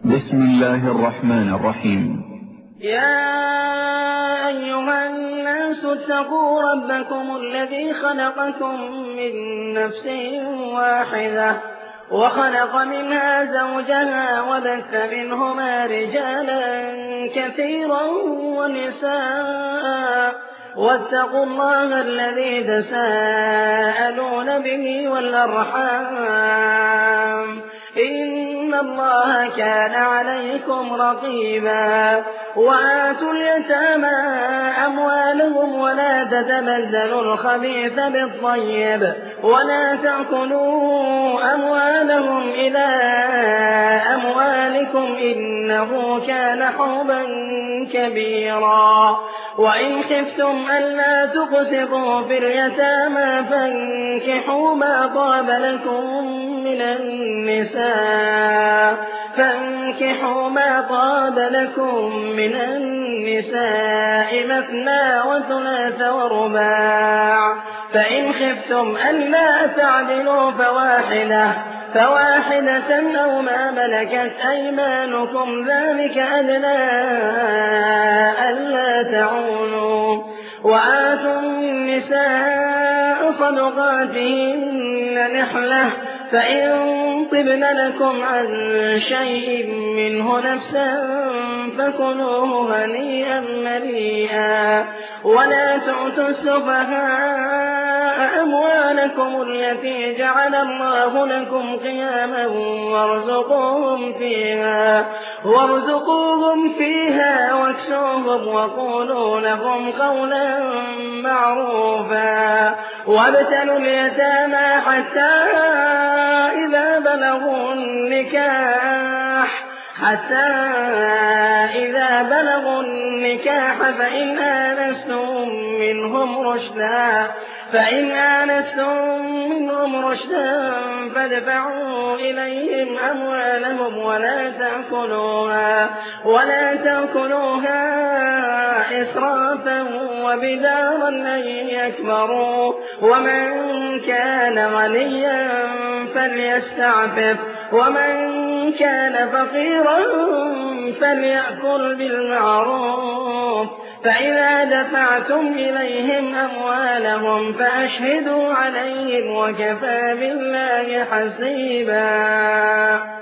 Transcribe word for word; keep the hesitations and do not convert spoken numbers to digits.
بسم الله الرحمن الرحيم. يا أيها الناس اتقوا ربكم الذي خلقكم من نفس واحدة وخلق منها زوجها وبث منهما رجالا كثيرا ونساء واتقوا الله الذي تساءلون به والأرحام إن الله كان عليكم رقيبا. وآتوا اليتامى أموالهم ولا تتبدلوا الخبيث بالطيب ولا تأكلوا أموالهم إلى أموالكم إنه كان حوبا كبيرا. وإن خفتم ألا تقسطوا في اليتامى فانكحوا ما طاب لكم من النساء فانكحوا ما طاب لكم من النساء مثنى وثلاث ورباع. فإن خفتم ألا تعدلوا فواحدة فواحدة أو ما ملكت أيمانكم ذلك أدنى ألا تعولوا. وآتوا النساء صدقاتهن نحلة فإن طبن لكم عن شيء منه نفسا فكلوه هنيئا مريئا. ولا تؤتوا السفهاء أموالكم التي جعل الله لكم قياما وارزقوهم فيها وارزقوهم فيها واكسوهم وقولوا لهم قولا معروفا. وابتلوا اليتامى حتى إذا بلغوا النكاح حتى إذا بلغوا النكاح فإن آنستم منهم رشدا فإن آنستم منهم رشدا فادفعوا إليهم أموالهم ولا تأكلوها ولا تأكلوها إسرافا وبدارا أن يكبروا. ومن كان غنيا فليستعفف ومن كان فقيرا فليأكل بالمعروف. فإذا دفعتم إليهم أموالهم فأشهدوا عليهم وكفى بالله حسيبا.